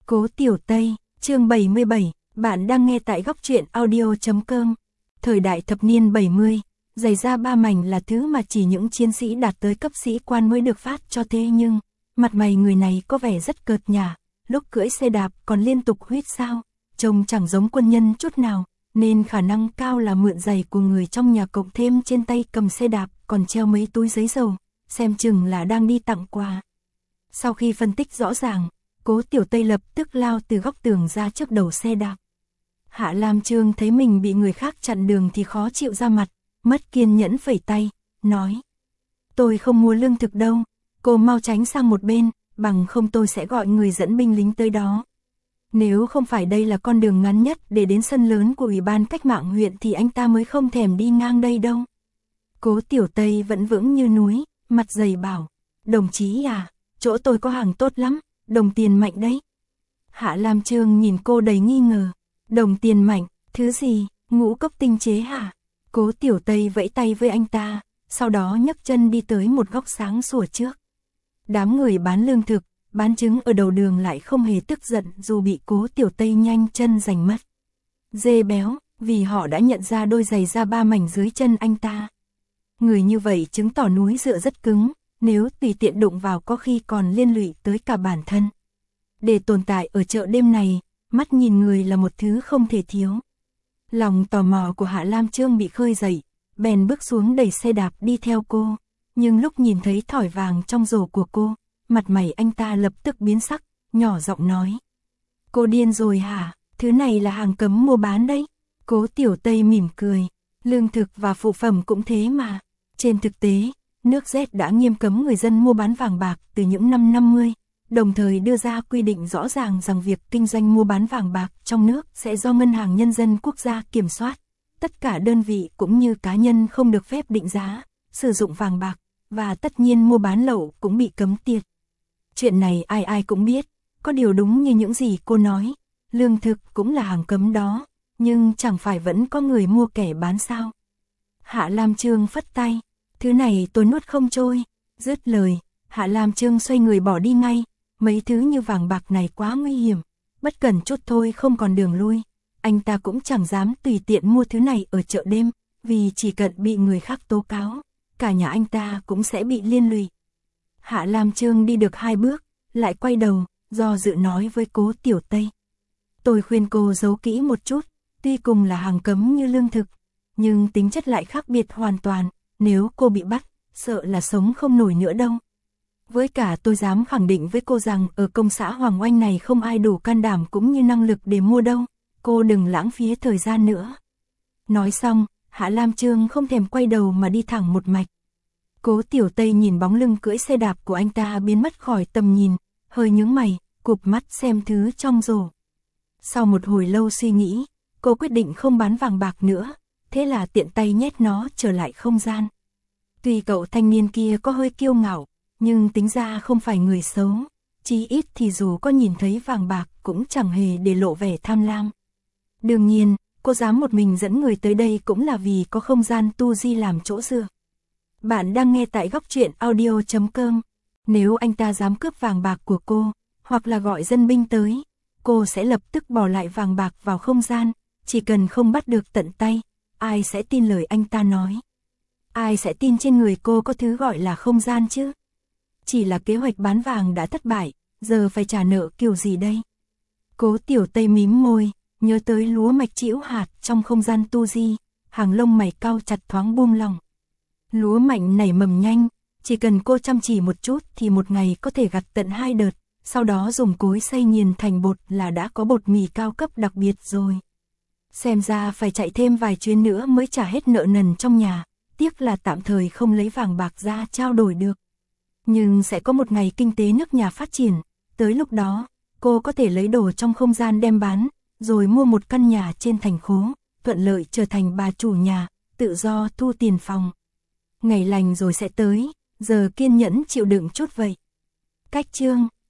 Cố Tiểu Tây, chương 77, bạn đang nghe tại góc truyện audio.com. Thời đại thập niên 70, giày da ba mảnh là thứ mà chỉ những chiến sĩ đạt tới cấp sĩ quan mới được phát cho, thế nhưng, mặt mày người này có vẻ rất cợt nhả, lúc cưỡi xe đạp còn liên tục huýt sáo, trông chẳng giống quân nhân chút nào, nên khả năng cao là mượn giày của người trong nhà, cộng thêm trên tay cầm xe đạp còn treo mấy túi giấy dầu, xem chừng là đang đi tặng quà. Sau khi phân tích rõ ràng, Cố Tiểu Tây lập tức lao từ góc tường ra trước đầu xe đạp. Hạ Lam Trương thấy mình bị người khác chặn đường thì khó chịu ra mặt, mất kiên nhẫn phẩy tay, nói: "Tôi không mua lương thực đâu, cô mau tránh sang một bên, bằng không tôi sẽ gọi người dẫn binh lính tới đó. Nếu không phải đây là con đường ngắn nhất để đến sân lớn của Ủy ban Cách mạng huyện thì anh ta mới không thèm đi ngang đây đâu." Cố Tiểu Tây vẫn vững như núi, mặt dày bảo: "Đồng chí à, chỗ tôi có hàng tốt lắm, đồng tiền mạnh đấy." Hạ Lam Trương nhìn cô đầy nghi ngờ. "Đồng tiền mạnh, thứ gì, ngũ cốc tinh chế hả?" Cố Tiểu Tây vẫy tay với anh ta, sau đó nhấc chân đi tới một góc sáng sủa trước. Đám người bán lương thực, bán trứng ở đầu đường lại không hề tức giận dù bị Cố Tiểu Tây nhanh chân giành mất. Dê béo, vì họ đã nhận ra đôi giày da ba mảnh dưới chân anh ta. Người như vậy chứng tỏ núi dựa rất cứng, nếu tùy tiện đụng vào có khi còn liên lụy tới cả bản thân. Để tồn tại ở chợ đêm này, mắt nhìn người là một thứ không thể thiếu. Lòng tò mò của Hạ Lam Trương bị khơi dậy, bèn bước xuống đẩy xe đạp đi theo cô. Nhưng lúc nhìn thấy thỏi vàng trong rổ của cô, mặt mày anh ta lập tức biến sắc, nhỏ giọng nói: "Cô điên rồi hả? Thứ này là hàng cấm mua bán đấy." Cố Tiểu Tây mỉm cười: "Lương thực và phụ phẩm cũng thế mà. Trên thực tế, nước Z đã nghiêm cấm người dân mua bán vàng bạc từ những năm 50, đồng thời đưa ra quy định rõ ràng rằng việc kinh doanh mua bán vàng bạc trong nước sẽ do Ngân hàng Nhân dân Quốc gia kiểm soát. Tất cả đơn vị cũng như cá nhân không được phép định giá, sử dụng vàng bạc, và tất nhiên mua bán lậu cũng bị cấm tiệt." Chuyện này ai ai cũng biết, có điều đúng như những gì cô nói, lương thực cũng là hàng cấm đó, nhưng chẳng phải vẫn có người mua kẻ bán sao? Hạ Lam Trương phất tay: "Thứ này tôi nuốt không trôi." Dứt lời, Hạ Lam Trương xoay người bỏ đi ngay. Mấy thứ như vàng bạc này quá nguy hiểm, bất cẩn chút thôi không còn đường lui. Anh ta cũng chẳng dám tùy tiện mua thứ này ở chợ đêm, vì chỉ cần bị người khác tố cáo, cả nhà anh ta cũng sẽ bị liên lụy. Hạ Lam Trương đi được 2 bước, lại quay đầu, do dự nói với Cố Tiểu Tây: "Tôi khuyên cô giấu kỹ một chút, tuy cùng là hàng cấm như lương thực, nhưng tính chất lại khác biệt hoàn toàn, nếu cô bị bắt, sợ là sống không nổi nữa đâu. Với cả tôi dám khẳng định với cô rằng ở công xã Hoàng Oanh này không ai đủ can đảm cũng như năng lực để mua đâu, cô đừng lãng phí thời gian nữa." Nói xong, Hạ Lam Trương không thèm quay đầu mà đi thẳng một mạch. Cố Tiểu Tây nhìn bóng lưng cưỡi xe đạp của anh ta biến mất khỏi tầm nhìn, hơi nhướng mày, cụp mắt xem thứ trong rổ. Sau một hồi lâu suy nghĩ, cô quyết định không bán vàng bạc nữa, thế là tiện tay nhét nó trở lại không gian. Tuy cậu thanh niên kia có hơi kiêu ngạo, nhưng tính ra không phải người xấu, chí ít thì dù có nhìn thấy vàng bạc cũng chẳng hề để lộ vẻ tham lam. Đương nhiên, cô dám một mình dẫn người tới đây cũng là vì có không gian tu di làm chỗ dựa. Bạn đang nghe tại góc truyện audio.com. Nếu anh ta dám cướp vàng bạc của cô, hoặc là gọi dân binh tới, cô sẽ lập tức bỏ lại vàng bạc vào không gian, chỉ cần không bắt được tận tay, ai sẽ tin lời anh ta nói? Ai sẽ tin trên người cô có thứ gọi là không gian chứ? Chỉ là kế hoạch bán vàng đã thất bại, giờ phải trả nợ kiểu gì đây? Cố Tiểu Tây mím môi, nhớ tới lúa mạch trĩu hạt trong không gian tu di, hàng lông mày cau chặt thoáng buông lỏng. Lúa mạnh nảy mầm nhanh, chỉ cần cô chăm chỉ một chút thì một ngày có thể gặt tận 2 đợt, sau đó dùng cối xay nghiền thành bột là đã có bột mì cao cấp đặc biệt rồi. Xem ra phải chạy thêm vài chuyến nữa mới trả hết nợ nần trong nhà, tiếc là tạm thời không lấy vàng bạc ra trao đổi được. Nhưng sẽ có một ngày kinh tế nước nhà phát triển, tới lúc đó, cô có thể lấy đồ trong không gian đem bán, rồi mua một căn nhà trên thành phố, thuận lợi trở thành bà chủ nhà, tự do thu tiền phòng. Ngày lành rồi sẽ tới, giờ kiên nhẫn chịu đựng chút vậy. Cách chương